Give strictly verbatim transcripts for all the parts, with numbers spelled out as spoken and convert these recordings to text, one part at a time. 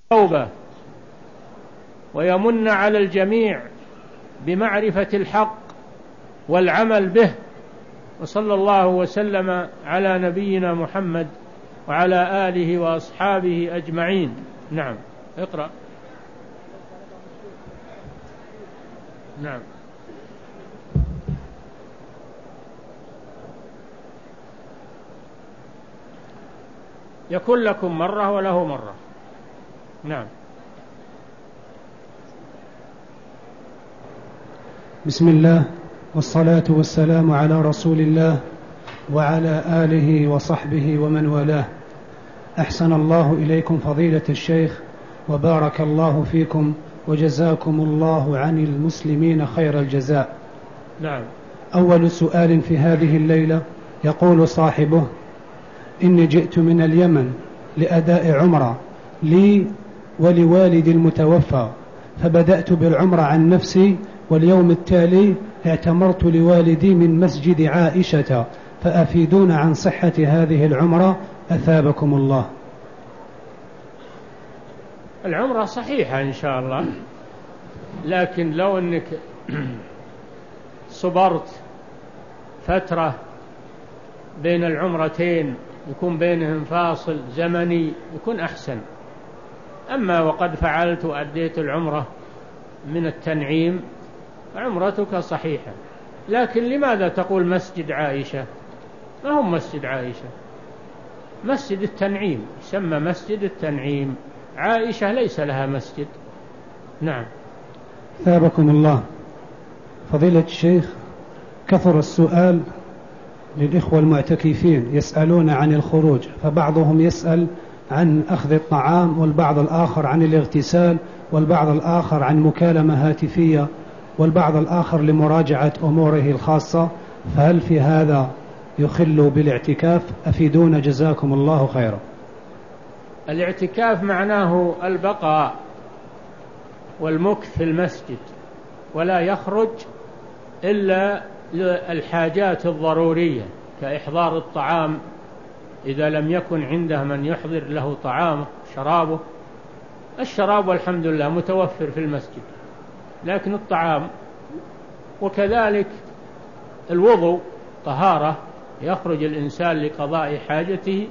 توبة ويمن على الجميع بمعرفة الحق والعمل به. وصلى الله وسلم على نبينا محمد وعلى آله وأصحابه أجمعين. نعم اقرأ. نعم يكون لكم مرة وله مرة. نعم. بسم الله والصلاة والسلام على رسول الله وعلى آله وصحبه ومن والاه. أحسن الله إليكم فضيلة الشيخ وبارك الله فيكم وجزاكم الله عن المسلمين خير الجزاء. نعم. أول سؤال في هذه الليلة يقول صاحبه: إني جئت من اليمن لأداء عمرة لي ولوالدي المتوفى، فبدأت بالعمرة عن نفسي، واليوم التالي اعتمرت لوالدي من مسجد عائشة، فأفيدون عن صحة هذه العمرة أثابكم الله. العمرة صحيحة إن شاء الله، لكن لو أنك صبرت فترة بين العمرتين يكون بينهم فاصل زمني يكون أحسن. أما وقد فعلت وأديت العمرة من التنعيم عمرتك صحيحة. لكن لماذا تقول مسجد عائشة؟ ما هو مسجد عائشة، مسجد التنعيم يسمى مسجد التنعيم، عائشة ليس لها مسجد. نعم. ثابكم الله. فضيلة الشيخ، كثر السؤال للإخوة المعتكفين يسألون عن الخروج، فبعضهم يسأل عن أخذ الطعام، والبعض الآخر عن الاغتسال، والبعض الآخر عن مكالمة هاتفية، والبعض الآخر لمراجعة أموره الخاصة، فهل في هذا يخل بالاعتكاف؟ أفيدونا جزاكم الله خيرا. الاعتكاف معناه البقاء والمكث في المسجد، ولا يخرج إلا الحاجات الضرورية كإحضار الطعام إذا لم يكن عنده من يحضر له طعامه شرابه. الشراب والحمد لله متوفر في المسجد، لكن الطعام وكذلك الوضوء طهارة، يخرج الإنسان لقضاء حاجته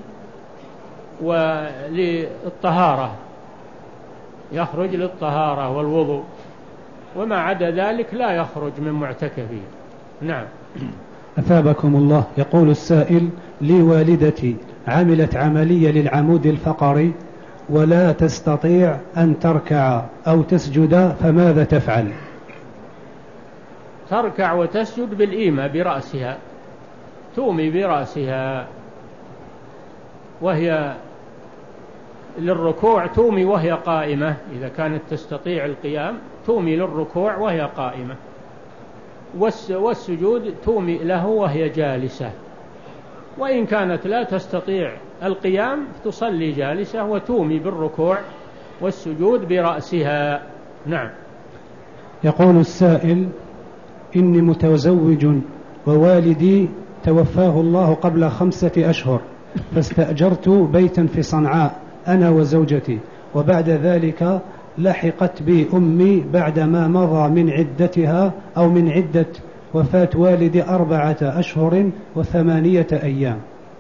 وللطهارة، يخرج للطهارة والوضوء، وما عدا ذلك لا يخرج من معتكفه. نعم. أثابكم الله. يقول السائل: لي والدتي عملت عملية للعمود الفقري ولا تستطيع أن تركع أو تسجد، فماذا تفعل؟ تركع وتسجد بالإيمة برأسها، تومي برأسها وهي للركوع، تومي وهي قائمة، إذا كانت تستطيع القيام تومي للركوع وهي قائمة، والسجود تومي له وهي جالسة. وإن كانت لا تستطيع القيام تصلي جالسة وتومي بالركوع والسجود برأسها. نعم. يقول السائل: إني متزوج ووالدي توفاه الله قبل خمسة أشهر، فاستأجرت بيتا في صنعاء أنا وزوجتي، وبعد ذلك لحقت بي أمي بعدما مضى من عدتها أو من عدة وفاة والدي أربعة أشهر وثمانية أيام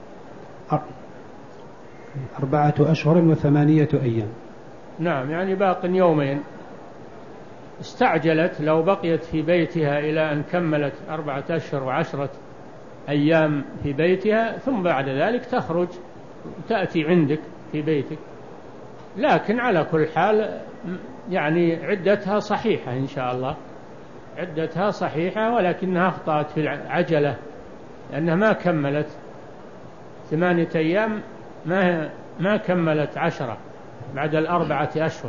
أربعة أشهر وثمانية أيام. نعم، يعني باق يومين. استعجلت، لو بقيت في بيتها إلى أن كملت أربعة أشهر وعشرة أيام في بيتها، ثم بعد ذلك تخرج تأتي عندك في بيتك. لكن على كل حال يعني عدتها صحيحة إن شاء الله، عدتها صحيحة، ولكنها أخطأت في العجلة لأنها ما كملت ثمانية أيام، ما ما كملت عشرة بعد الأربعة أشهر.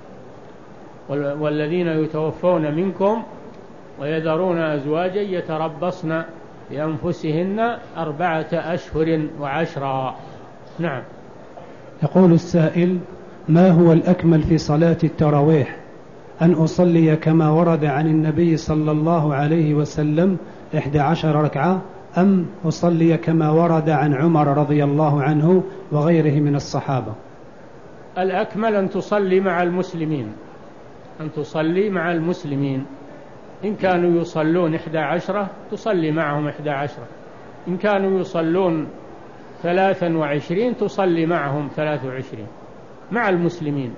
والذين يتوفون منكم ويذرون أزواجا يتربصن بأنفسهن أربعة أشهر وعشرة. نعم. يقول السائل: ما هو الأكمل في صلاة التراويح، أن أصلي كما ورد عن النبي صلى الله عليه وسلم إحدى عشر ركعة، أم أصلي كما ورد عن عمر رضي الله عنه وغيره من الصحابة؟ الأكمل أن تصلي مع المسلمين، أن تصلي مع المسلمين. إن كانوا يصلون إحدى عشرة تصلي معهم إحدى عشرة، إن كانوا يصلون ثلاثا وعشرين تصلي معهم ثلاث وعشرين مع المسلمين،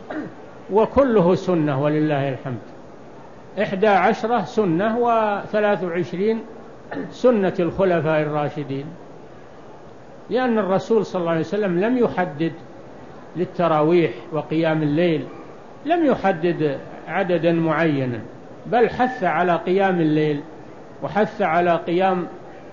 وكله سنة ولله الحمد. إحدى عشرة سنة وثلاث وعشرين سنة الخلفاء الراشدين، لأن الرسول صلى الله عليه وسلم لم يحدد للتراويح وقيام الليل، لم يحدد عددا معينا، بل حث على قيام الليل وحث على قيام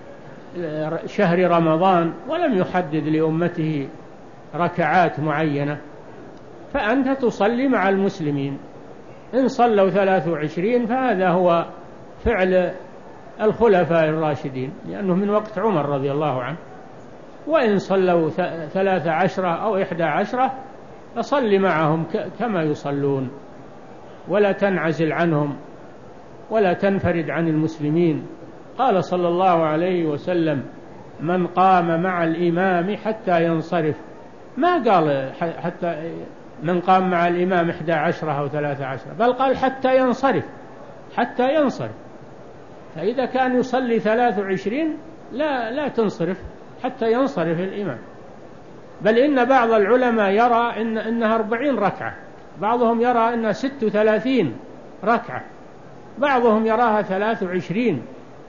شهر رمضان، ولم يحدد لأمته ركعات معينة. فأنت تصلي مع المسلمين، إن صلوا ثلاث وعشرين فهذا هو فعل الخلفاء الراشدين، لأنه من وقت عمر رضي الله عنه. وإن صلوا ثلاث عشرة أو إحدى عشرة فصل معهم كما يصلون، ولا تنعزل عنهم ولا تنفرد عن المسلمين. قال صلى الله عليه وسلم: من قام مع الإمام حتى ينصرف، ما قال حتى من قام مع الإمام إحدى عشرة أو ثلاث عشرة، بل قال حتى ينصرف، حتى ينصرف. فإذا كان يصلي ثلاث وعشرين لا لا تنصرف حتى ينصرف الإمام. بل إن بعض العلماء يرى إن إنها أربعين ركعة، بعضهم يرى إنها ست وثلاثين ركعة، بعضهم يراها ثلاث وعشرين.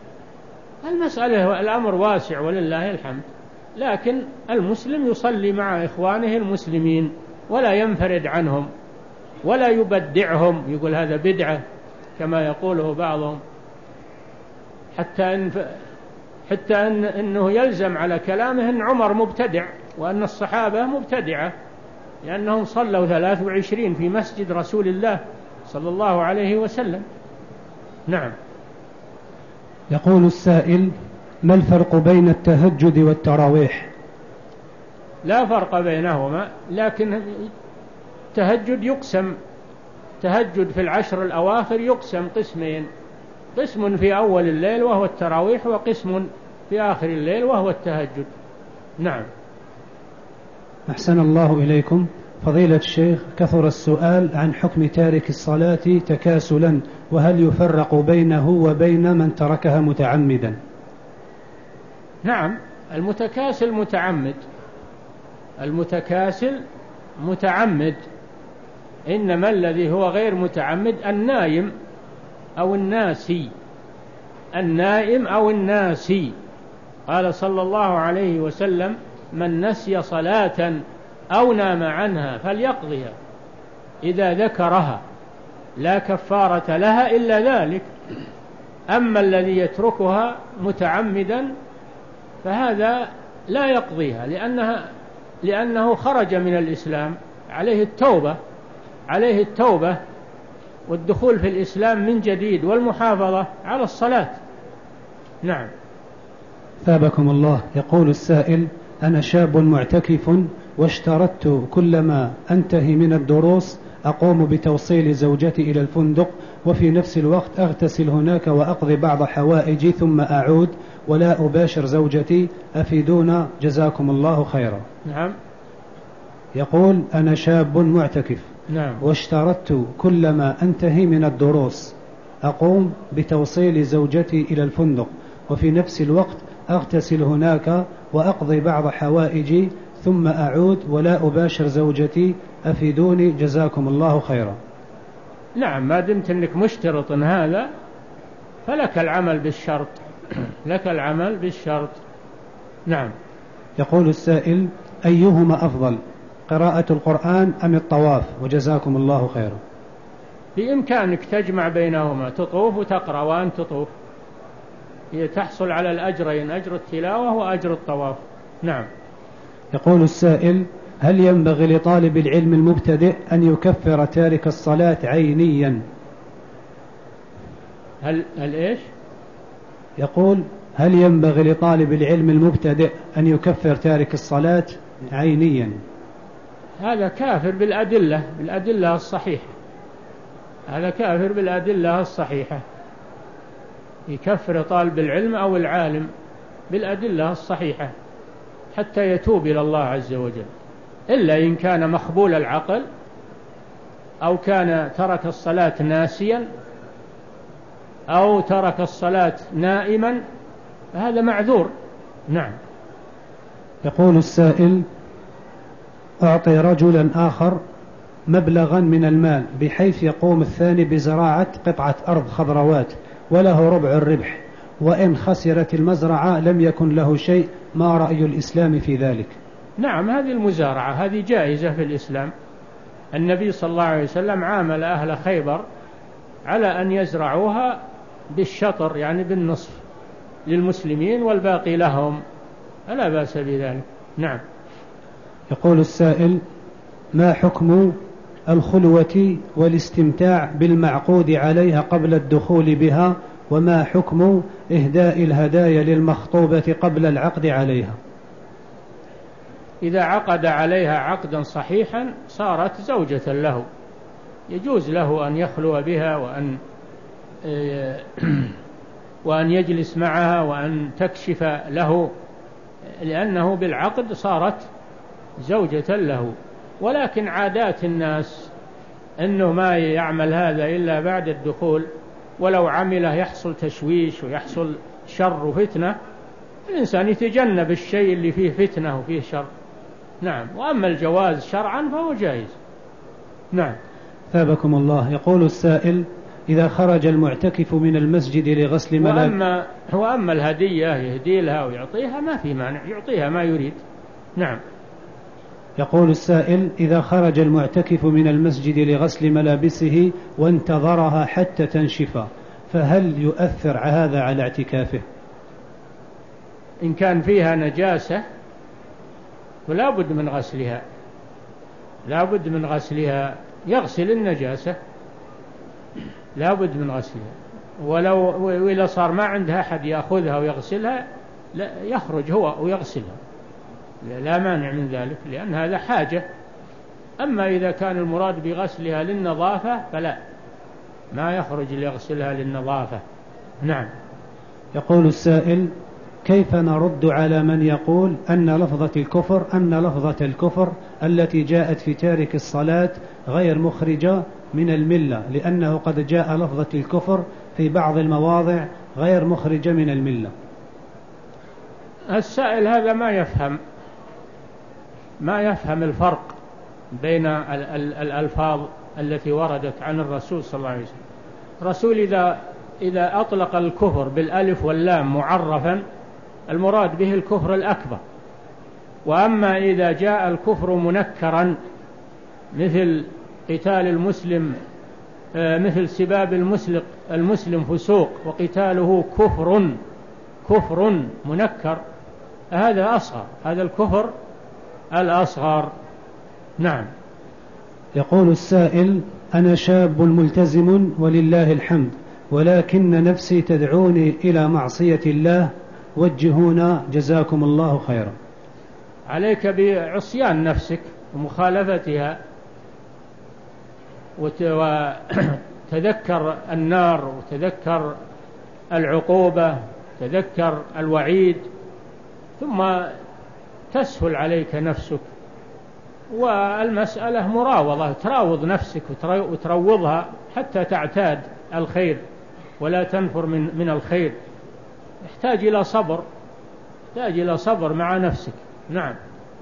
المسألة الأمر واسع ولله الحمد، لكن المسلم يصلي مع إخوانه المسلمين ولا ينفرد عنهم ولا يبدعهم، يقول هذا بدعة كما يقوله بعضهم، حتى إن حتى إن إنه يلزم على كلامه أن عمر مبتدع وأن الصحابة مبتدعة، لأنهم صلوا ثلاث وعشرين في مسجد رسول الله صلى الله عليه وسلم. نعم. يقول السائل: ما الفرق بين التهجد والتراويح؟ لا فرق بينهما، لكن التهجد يقسم، تهجد في العشر الأواخر يقسم قسمين: قسم في أول الليل وهو التراويح، وقسم في آخر الليل وهو التهجد. نعم. أحسن الله إليكم. فضيلة الشيخ، كثر السؤال عن حكم تارك الصلاة تكاسلا، وهل يفرق بينه وبين من تركها متعمدا؟ نعم، المتكاسل متعمد، المتكاسل متعمد، إنما الذي هو غير متعمد النائم أو الناسي، النائم أو الناسي. قال صلى الله عليه وسلم: من نسي صلاة أو نام عنها فليقضيها إذا ذكرها، لا كفارة لها إلا ذلك. أما الذي يتركها متعمدا فهذا لا يقضيها، لأنها لأنه خرج من الإسلام، عليه التوبة، عليه التوبة والدخول في الإسلام من جديد والمحافظة على الصلاة. نعم. ثابكم الله. يقول السائل: أنا شاب معتكف واشترطت كلما أنتهي من الدروس أقوم بتوصيل زوجتي إلى الفندق، وفي نفس الوقت أغتسل هناك وأقضي بعض حوائجي ثم أعود ولا أباشر زوجتي، أفيدونا جزاكم الله خيرا. نعم. يقول: أنا شاب معتكف نعم. واشترطت كلما أنتهي من الدروس أقوم بتوصيل زوجتي إلى الفندق، وفي نفس الوقت أغتسل هناك وأقضي بعض حوائجي ثم أعود ولا أباشر زوجتي، أفيدوني جزاكم الله خيرا. نعم، ما دمت أنك مشترط هذا فلك العمل بالشرط، لك العمل بالشرط. نعم. يقول السائل: أيهما أفضل، قراءة القرآن أم الطواف؟ وجزاكم الله خيرا. بإمكانك تجمع بينهما، تطوف وتقرأ وأن تطوف، هي تحصل على الأجرين، أجر التلاوة وأجر الطواف. نعم. يقول السائل: هل ينبغي لطالب العلم المبتدئ أن يكفر تارك الصلاة عينيا؟ هل هل إيش؟ يقول: هل ينبغي لطالب العلم المبتدئ أن يكفر تارك الصلاة عينيا؟ هذا كافر بالأدلة، بالأدلة الصحيحة، هذا كافر بالأدلة الصحيحة. يكفر طالب العلم أو العالم بالأدلة الصحيحة حتى يتوب إلى الله عز وجل. إلا إن كان مخبول العقل أو كان ترك الصلاة ناسيا أو ترك الصلاة نائما، هذا معذور. نعم. يقول السائل: أعطي رجلا آخر مبلغا من المال بحيث يقوم الثاني بزراعة قطعة أرض خضروات وله ربع الربح، وإن خسرت المزرعة لم يكن له شيء، ما رأي الإسلام في ذلك؟ نعم، هذه المزارعة هذه جائزة في الإسلام. النبي صلى الله عليه وسلم عامل أهل خيبر على أن يزرعوها بالشطر، يعني بالنصف للمسلمين والباقي لهم، لا بأس بذلك. نعم. يقول السائل: ما حكم الخلوة والاستمتاع بالمعقود عليها قبل الدخول بها، وما حكم إهداء الهدايا للمخطوبة قبل العقد عليها؟ إذا عقد عليها عقدا صحيحا صارت زوجة له، يجوز له أن يخلو بها وأن وأن يجلس معها وأن تكشف له، لأنه بالعقد صارت زوجة له. ولكن عادات الناس أنه ما يعمل هذا إلا بعد الدخول، ولو عمله يحصل تشويش ويحصل شر وفتنة، الإنسان يتجنب الشيء اللي فيه فتنة وفيه شر. نعم. وأما الجواز شرعا فهو جائز. نعم. ثابكم الله. يقول السائل: إذا خرج المعتكف من المسجد لغسل ملابسه، وأما, وأما الهدية يهدي لها ويعطيها ما في مانع، يعطيها ما يريد. نعم. يقول السائل: إذا خرج المعتكف من المسجد لغسل ملابسه وانتظرها حتى تنشف، فهل يؤثر هذا على اعتكافه؟ إن كان فيها نجاسة فلا بد من غسلها، لا بد من غسلها، يغسل النجاسة، لا بد من غسلها. ولو وإذا صار ما عندها أحد يأخذها ويغسلها، لا يخرج هو ويغسلها، لا مانع من ذلك، لأن هذا حاجة. أما إذا كان المراد بغسلها للنظافة فلا، ما يخرج ليغسلها للنظافة. نعم. يقول السائل: كيف نرد على من يقول أن لفظة الكفر أن لفظة الكفر التي جاءت في تارك الصلاة غير مخرجة من الملة، لأنه قد جاء لفظة الكفر في بعض المواضع غير مخرجة من الملة؟ السائل هذا ما يفهم ما يفهم الفرق بين الألفاظ التي وردت عن الرسول صلى الله عليه وسلم. الرسول إذا إذا أطلق الكفر بالألف واللام معرفا المراد به الكفر الأكبر، وأما إذا جاء الكفر منكرا مثل قتال المسلم، مثل سباب المسلم المسلم فسوق وقتاله كفر كفر منكر، هذا أصغر، هذا الكفر الأصغر. نعم. يقول السائل: أنا شاب ملتزم ولله الحمد، ولكن نفسي تدعوني إلى معصية الله، وجهونا جزاكم الله خيرا. عليك بعصيان نفسك ومخالفتها، وتذكر النار وتذكر العقوبة، تذكر الوعيد، ثم تسهل عليك نفسك. والمسألة مراوضة، تراوض نفسك وتروضها حتى تعتاد الخير ولا تنفر من من الخير. يحتاج إلى صبر، يحتاج إلى صبر مع نفسك. نعم.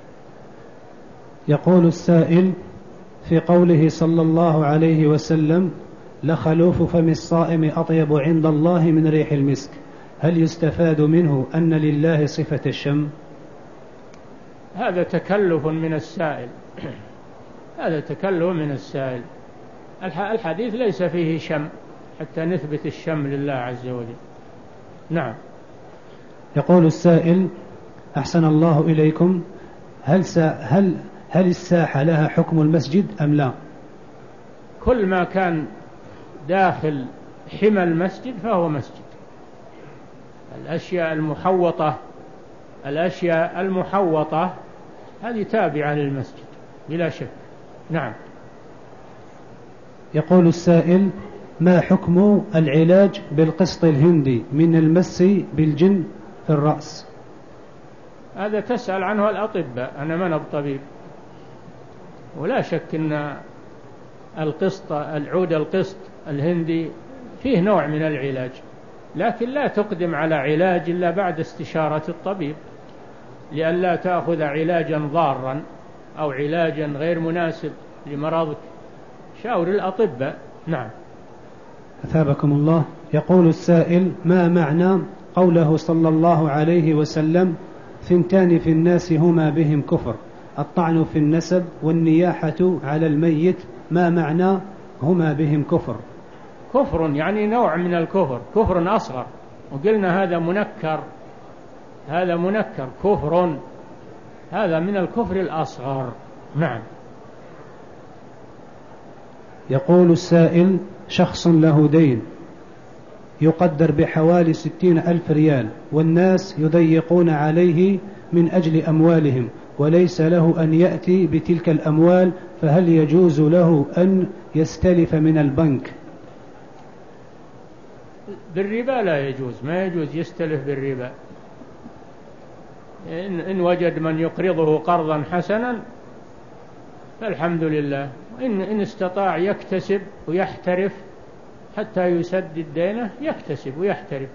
يقول السائل: في قوله صلى الله عليه وسلم: لخلوف فم الصائم أطيب عند الله من ريح المسك، هل يستفاد منه أن لله صفة الشم؟ هذا تكلف من السائل هذا تكلف من السائل. الحديث ليس فيه شم حتى نثبت الشم لله عز وجل. نعم. يقول السائل: أحسن الله إليكم، هل هل هل الساحة لها حكم المسجد أم لا؟ كل ما كان داخل حمى المسجد فهو مسجد. الأشياء المحوطة الأشياء المحوطة هذه تابعة للمسجد بلا شك. نعم. يقول السائل: ما حكم العلاج بالقسط الهندي من المس بالجن في الرأس؟ هذا تسأل عنه الأطباء، أنا من الطبيب. ولا شك أن القسط العود القسط الهندي فيه نوع من العلاج، لكن لا تقدم على علاج إلا بعد استشارة الطبيب، لئلا تأخذ علاجا ضارا أو علاجا غير مناسب لمرضك. شاور الأطباء. نعم. أثابكم الله. يقول السائل: ما معنى قوله صلى الله عليه وسلم: ثنتان في الناس هما بهم كفر، الطعن في النسب والنياحة على الميت، ما معنى هما بهم كفر؟ كفر يعني نوع من الكفر، كفر أصغر، وقلنا هذا منكر، هذا منكر كفر، هذا من الكفر الأصغر. نعم. يقول السائل: شخص له دين يقدر بحوالي ستين ألف ريال، والناس يضيقون عليه من أجل أموالهم، وليس له أن يأتي بتلك الأموال، فهل يجوز له أن يستلف من البنك؟ بالربا لا يجوز، ما يجوز يستلف بالربا. إن, إن وجد من يقرضه قرضا حسنا فالحمد لله، إن, إن استطاع يكتسب ويحترف حتى يسدد دينه، يكتسب ويحترف.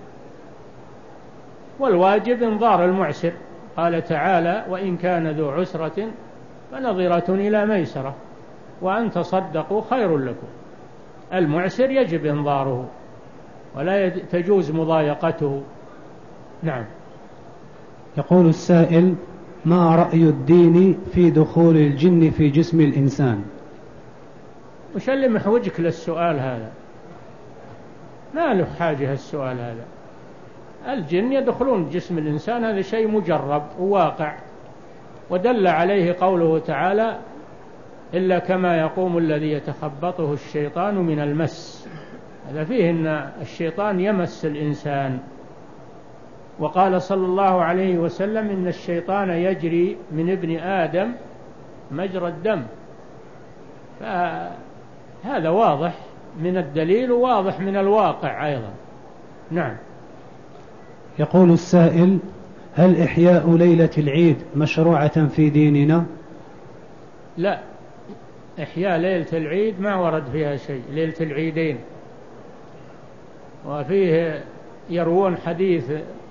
والواجب انظار المعسر، قال تعالى: وإن كان ذو عسرة فنظرة إلى ميسرة وأن تصدقوا خير لكم. المعسر يجب انظاره ولا تجوز مضايقته. نعم. يقول السائل: ما رأي الدين في دخول الجن في جسم الإنسان؟ وش اللي محوجك للسؤال هذا؟ ما له حاجة السؤال هذا. الجن يدخلون جسم الإنسان، هذا شيء مجرب وواقع، ودل عليه قوله تعالى: إلا كما يقوم الذي يتخبطه الشيطان من المس. هذا فيه أن الشيطان يمس الإنسان. وقال صلى الله عليه وسلم: إن الشيطان يجري من ابن آدم مجرى الدم. فهذا واضح من الدليل وواضح من الواقع أيضا. نعم. يقول السائل: هل إحياء ليلة العيد مشروعة في ديننا؟ لا، إحياء ليلة العيد ما ورد فيها شيء، ليلة العيدين. وفيه يروون حديث: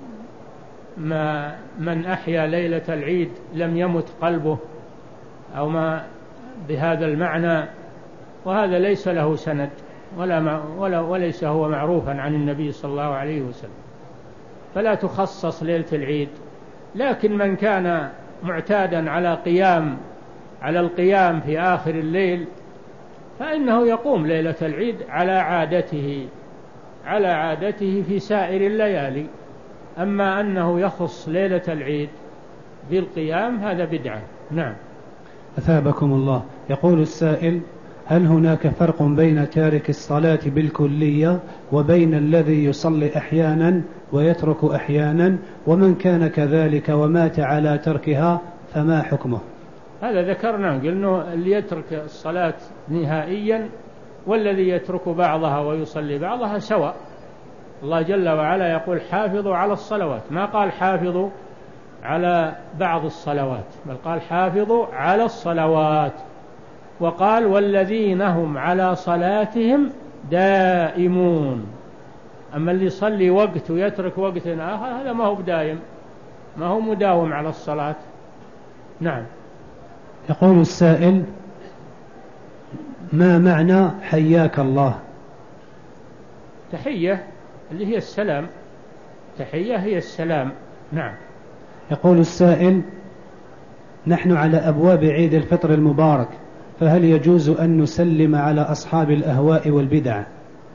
ما من أحيا ليلة العيد لم يمت قلبه، أو ما بهذا المعنى، وهذا ليس له سند ولا ولا وليس هو معروفا عن النبي صلى الله عليه وسلم، فلا تخصص ليلة العيد. لكن من كان معتادا على قيام على القيام في آخر الليل فإنه يقوم ليلة العيد على عادته على عادته في سائر الليالي. أما أنه يخص ليلة العيد بالقيام هذا بدعة. نعم. أثابكم الله. يقول السائل: هل هناك فرق بين تارك الصلاة بالكلية وبين الذي يصلي أحيانا ويترك أحيانا، ومن كان كذلك ومات على تركها فما حكمه؟ هذا ذكرنا، قلنا اللي يترك الصلاة نهائيا والذي يترك بعضها ويصلي بعضها سواء. الله جل وعلا يقول: حافظوا على الصلوات، ما قال حافظوا على بعض الصلوات، بل قال حافظوا على الصلوات. وقال: والذين هم على صلاتهم دائمون. أما اللي يصلي وقت ويترك وقت آخر هذا ما هو بدائم، ما هو مداوم على الصلاة. نعم. يقول السائل: ما معنى حياك الله؟ تحية اللي هي السلام، تحية هي السلام. نعم. يقول السائل: نحن على أبواب عيد الفطر المبارك، فهل يجوز أن نسلم على أصحاب الأهواء والبدع؟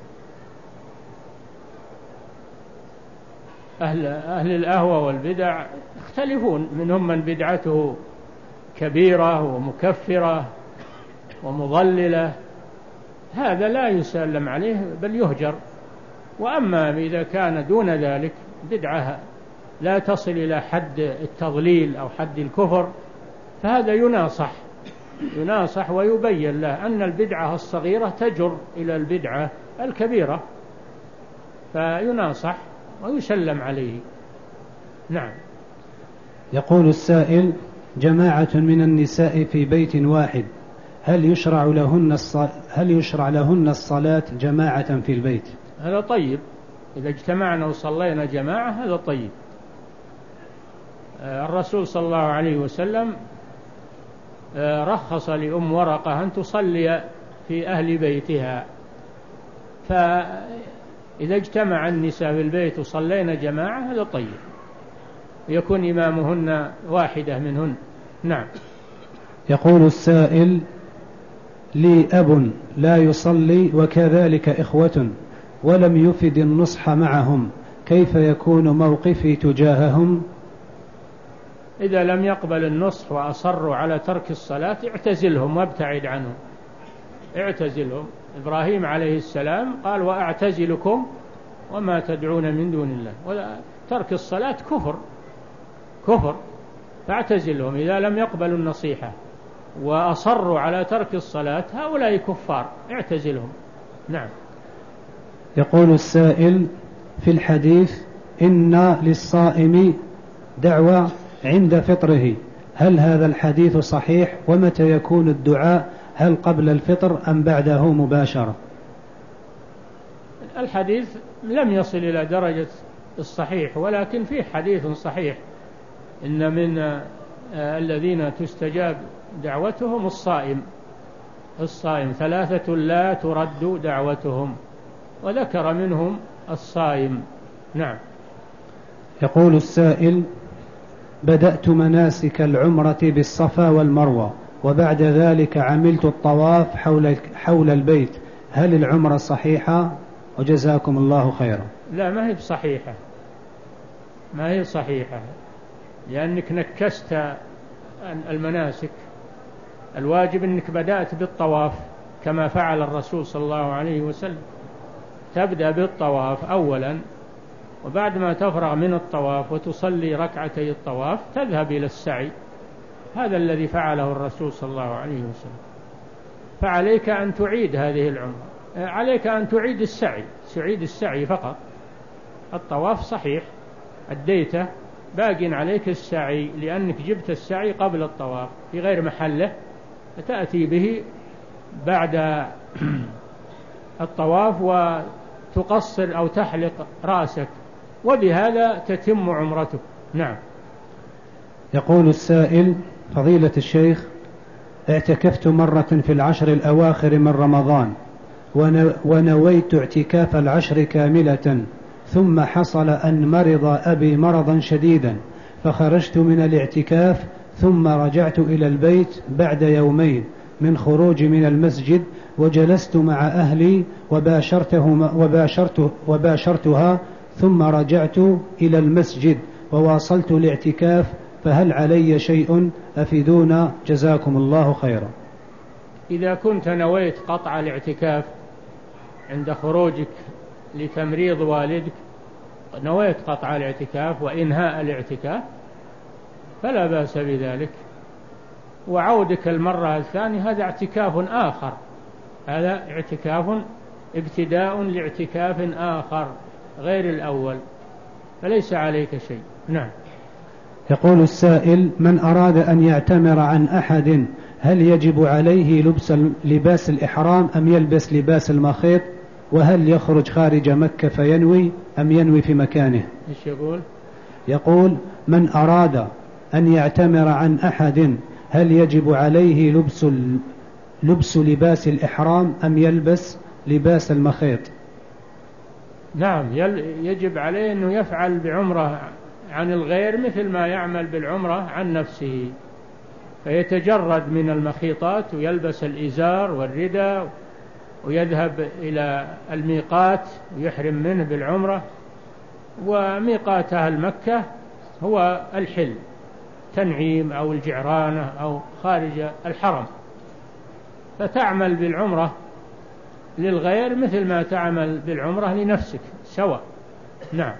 أهل, أهل الأهوى والبدع يختلفون، منهم من بدعته كبيرة ومكفرة ومضللة، هذا لا يسلم عليه بل يهجر. وأما إذا كان دون ذلك بدعة لا تصل إلى حد التضليل أو حد الكفر، فهذا يناصح يناصح ويبين له أن البدعة الصغيرة تجر إلى البدعة الكبيرة، فيناصح ويسلم عليه. نعم. يقول السائل: جماعة من النساء في بيت واحد هل يشرع لهن الصلاة هل يشرع لهن الصلاة جماعة في البيت؟ هذا طيب، إذا اجتمعنا وصلينا جماعة هذا طيب. الرسول صلى الله عليه وسلم رخص لأم ورقة أن تصلي في أهل بيتها، فإذا اجتمع النساء في البيت وصلينا جماعة هذا طيب، يكون إمامهن واحدة منهن. نعم. يقول السائل: لي أب لا يصلي وكذلك إخوة ولم يفد النصح معهم، كيف يكون موقفي تجاههم؟ إذا لم يقبل النصح وأصروا على ترك الصلاة اعتزلهم وابتعد عنهم، اعتزلهم. إبراهيم عليه السلام قال: وأعتزلكم وما تدعون من دون الله. ترك الصلاة كفر كفر، فاعتزلهم. إذا لم يقبلوا النصيحة وأصروا على ترك الصلاة هؤلاء كفار، اعتزلهم. نعم. يقول السائل: في الحديث إن للصائم دعوة عند فطره، هل هذا الحديث صحيح؟ ومتى يكون الدعاء؟ هل قبل الفطر أم بعده مباشرة؟ الحديث لم يصل إلى درجة الصحيح، ولكن فيه حديث صحيح إن من آه الذين تستجاب دعوتهم الصائم الصائم ثلاثة لا ترد دعوتهم، وذكر منهم الصائم. نعم. يقول السائل: بدأت مناسك العمرة بالصفا والمروة، وبعد ذلك عملت الطواف حول حول البيت، هل العمرة صحيحة؟ وجزاكم الله خيرا. لا، ما هي بصحيحة، ما هي صحيحة، لأنك نكست المناسك. الواجب أنك بدأت بالطواف كما فعل الرسول صلى الله عليه وسلم، تبدأ بالطواف أولا، وبعد ما تفرغ من الطواف وتصلي ركعتي الطواف تذهب إلى السعي. هذا الذي فعله الرسول صلى الله عليه وسلم. فعليك أن تعيد هذه العمرة، عليك أن تعيد السعي، تعيد السعي فقط. الطواف صحيح أديته، باق عليك السعي، لأنك جبت السعي قبل الطواف في غير محله، فتأتي به بعد الطواف وتقصر أو تحلق رأسك، وبهذا تتم عمرتك. نعم. يقول السائل: فضيلة الشيخ، اعتكفت مرة في العشر الأواخر من رمضان، ونويت اعتكاف العشر كاملة، ثم حصل أن مرض أبي مرضا شديدا، فخرجت من الاعتكاف ثم رجعت إلى البيت بعد يومين من خروجي من المسجد، وجلست مع أهلي وباشرته وباشرته وباشرتها، ثم رجعت إلى المسجد وواصلت الاعتكاف، فهل علي شيء؟ أفيدونا جزاكم الله خيرا. إذا كنت نويت قطع الاعتكاف عند خروجك لتمريض والدك، نويت قطع الاعتكاف وإنهاء الاعتكاف، فلا بأس بذلك. وعودك المرة الثانية هذا اعتكاف آخر، هذا اعتكاف ابتداء لاعتكاف آخر غير الأول، فليس عليك شيء. نعم. يقول السائل: من أراد أن يعتمر عن أحد، هل يجب عليه لبس لباس الإحرام أم يلبس لباس المخيط؟ وهل يخرج خارج مكة فينوي أم ينوي في مكانه؟ إيش يقول؟ يقول: من أراد أن يعتمر عن أحد، هل يجب عليه لبس لبس لباس الإحرام أم يلبس لباس المخيط؟ نعم، يجب عليه أنه يفعل بعمره عن الغير مثل ما يعمل بالعمرة عن نفسه، فيتجرد من المخيطات ويلبس الإزار والرداء ويذهب إلى الميقات ويحرم منه بالعمرة. وميقات أهل مكة هو الحل، تنعيم أو الجعرانة أو خارج الحرم، فتعمل بالعمرة للغير مثل ما تعمل بالعمرة لنفسك سواء. نعم.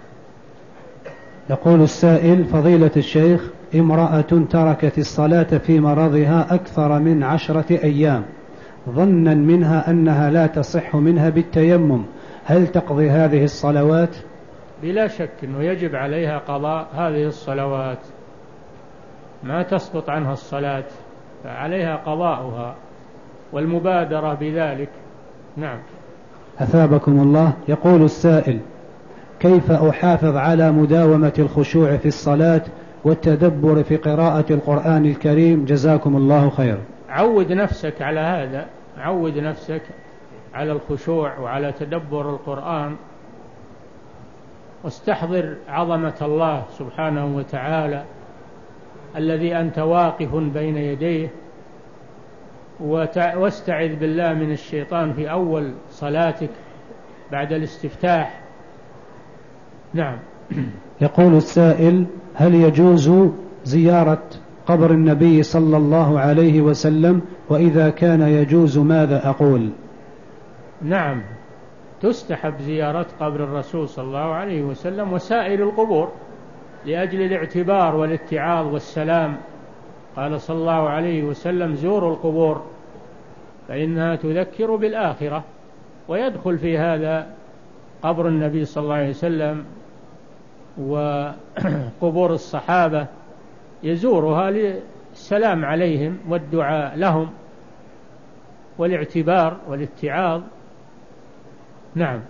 يقول السائل: فضيلة الشيخ، امرأة تركت الصلاة في مرضها أكثر من عشرة أيام ظنا منها أنها لا تصح منها بالتيمم، هل تقضي هذه الصلوات؟ بلا شك أنه يجب عليها قضاء هذه الصلوات، ما تسقط عنها الصلاة، فعليها قضاؤها والمبادرة بذلك. نعم. أثابكم الله. يقول السائل: كيف أحافظ على مداومة الخشوع في الصلاة والتدبر في قراءة القرآن الكريم؟ جزاكم الله خيرا. عود نفسك على هذا، عود نفسك على الخشوع وعلى تدبر القرآن، واستحضر عظمة الله سبحانه وتعالى الذي أنت واقف بين يديه، واستعذ بالله من الشيطان في أول صلاتك بعد الاستفتاح. نعم. يقول السائل: هل يجوز زيارة قبر النبي صلى الله عليه وسلم؟ وإذا كان يجوز ماذا أقول؟ نعم، تستحب زيارة قبر الرسول صلى الله عليه وسلم وسائر القبور لأجل الاعتبار والاتعاظ والسلام. قال صلى الله عليه وسلم: زوروا القبور فإنها تذكر بالآخرة. ويدخل في هذا قبر النبي صلى الله عليه وسلم وقبور الصحابة، يزورها للسلام عليهم والدعاء لهم والاعتبار والاتعاظ. نعم.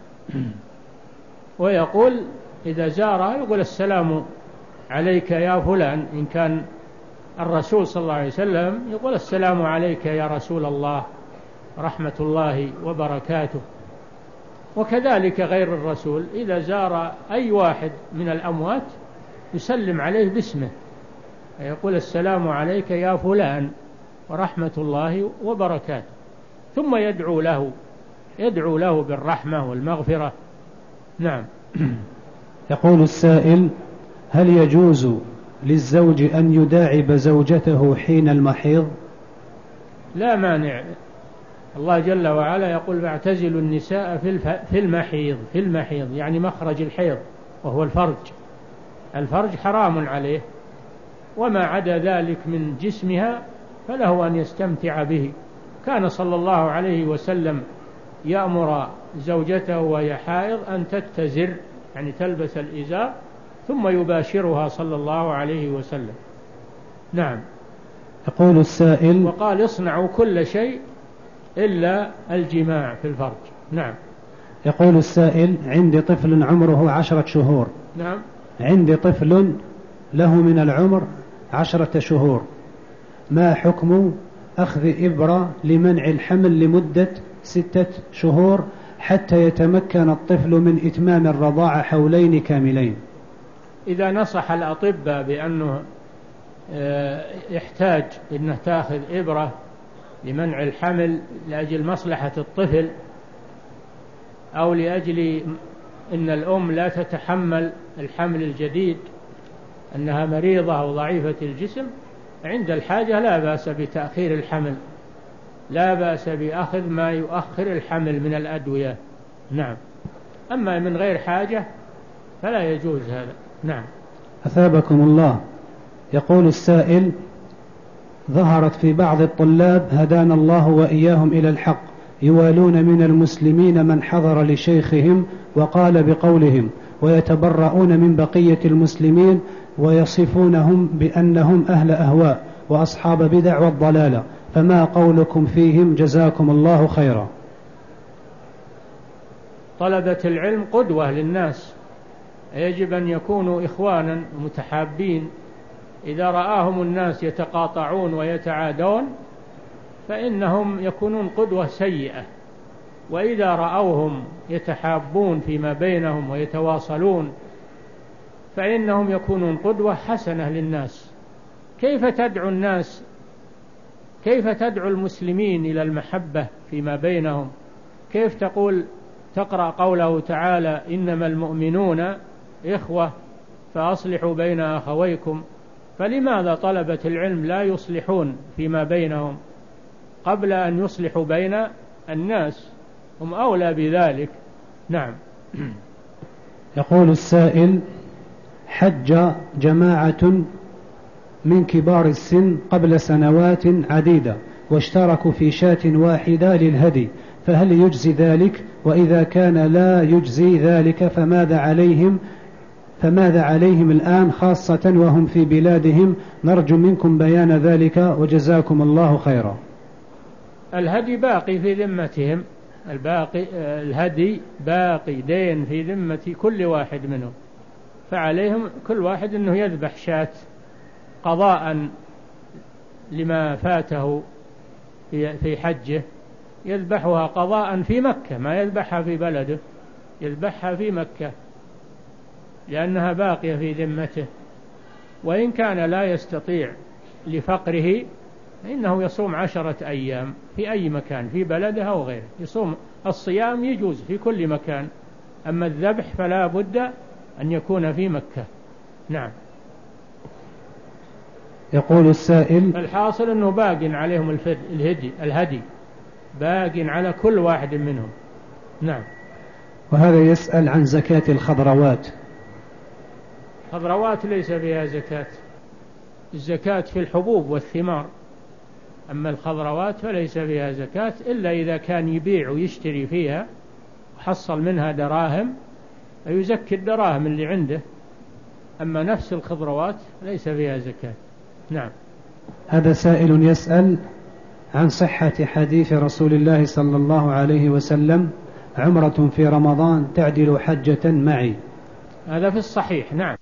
ويقول إذا زارها يقول: السلام عليك يا فلان. إن كان الرسول صلى الله عليه وسلم يقول: السلام عليك يا رسول الله رحمة الله وبركاته. وكذلك غير الرسول إذا زار أي واحد من الأموات يسلم عليه باسمه، يقول: السلام عليك يا فلان ورحمة الله وبركاته، ثم يدعو له يدعو له بالرحمة والمغفرة. نعم. يقول السائل: هل يجوز للزوج أن يداعب زوجته حين المحيض؟ لا مانع. الله جل وعلا يقول: فاعتزلوا النساء في المحيض. في المحيض يعني مخرج الحيض وهو الفرج. الفرج حرام عليه، وما عدا ذلك من جسمها فله أن يستمتع به. كان صلى الله عليه وسلم يأمر زوجته وهي حائض أن تتزر، يعني تلبس الإزار، ثم يباشرها صلى الله عليه وسلم. نعم. يقول السائل: وقال: اصنعوا كل شيء إلا الجماع في الفرج. نعم. يقول السائل: عندي طفل عمره عشرة شهور. نعم. عندي طفل له من العمر عشرة شهور، ما حكم أخذ إبرة لمنع الحمل لمدة ستة شهور حتى يتمكن الطفل من إتمام الرضاعة حولين كاملين؟ إذا نصح الأطباء بأنه يحتاج أنه تأخذ إبرة لمنع الحمل لأجل مصلحة الطفل، أو لأجل أن الأم لا تتحمل الحمل الجديد، أنها مريضة أو ضعيفة الجسم، عند الحاجة لا بأس بتأخير الحمل، لا بأس بأخذ ما يؤخر الحمل من الأدوية. نعم. أما من غير حاجة فلا يجوز هذا. نعم. أثابكم الله. يقول السائل: ظهرت في بعض الطلاب هدانا الله وإياهم إلى الحق يوالون من المسلمين من حضر لشيخهم وقال بقولهم، ويتبرؤون من بقية المسلمين ويصفونهم بأنهم أهل أهواء وأصحاب بدع والضلالة، فما قولكم فيهم؟ جزاكم الله خيرا. طلبة العلم قدوة للناس، يجب أن يكونوا إخوانا متحابين. إذا رآهم الناس يتقاطعون ويتعادون فإنهم يكونون قدوة سيئة، وإذا رأوهم يتحابون فيما بينهم ويتواصلون فإنهم يكونون قدوة حسنة للناس. كيف تدعو الناس، كيف تدعو المسلمين إلى المحبة فيما بينهم؟ كيف تقول تقرأ قوله تعالى: إنما المؤمنون إخوة فأصلحوا بين أخويكم؟ فلماذا طلبة العلم لا يصلحون فيما بينهم قبل أن يصلحوا بين الناس؟ هم أولى بذلك. نعم. يقول السائل: حج جماعة من كبار السن قبل سنوات عديدة واشتركوا في شاة واحدة للهدي، فهل يجزي ذلك؟ وإذا كان لا يجزي ذلك فماذا عليهم فماذا عليهم الآن خاصة وهم في بلادهم؟ نرجو منكم بيان ذلك وجزاكم الله خيرا. الهدي باقي في ذمتهم، الباقي الهدي باقي دين في ذمة كل واحد منهم، فعليهم كل واحد أنه يذبح شاة قضاء لما فاته في حجه، يذبحها قضاء في مكة، ما يذبحها في بلده، يذبحها في مكة لأنها باقية في ذمته. وإن كان لا يستطيع لفقره فإنه يصوم عشرة أيام في أي مكان في بلده أو غيره، يصوم. الصيام يجوز في كل مكان، أما الذبح فلا بد أن يكون في مكة. نعم. يقول السائل: الحاصل أنه باق عليهم الهدي الهدي باق على كل واحد منهم. نعم. وهذا يسأل عن زكاة الخضروات. خضروات ليس فيها زكاة، الزكاة في الحبوب والثمار، أما الخضروات فليس فيها زكاة إلا إذا كان يبيع ويشتري فيها وحصل منها دراهم فيزكي الدراهم اللي عنده، أما نفس الخضروات ليس فيها زكاة. نعم. هذا سائل يسأل عن صحة حديث رسول الله صلى الله عليه وسلم: عمرة في رمضان تعدل حجة معي. هذا في الصحيح. نعم،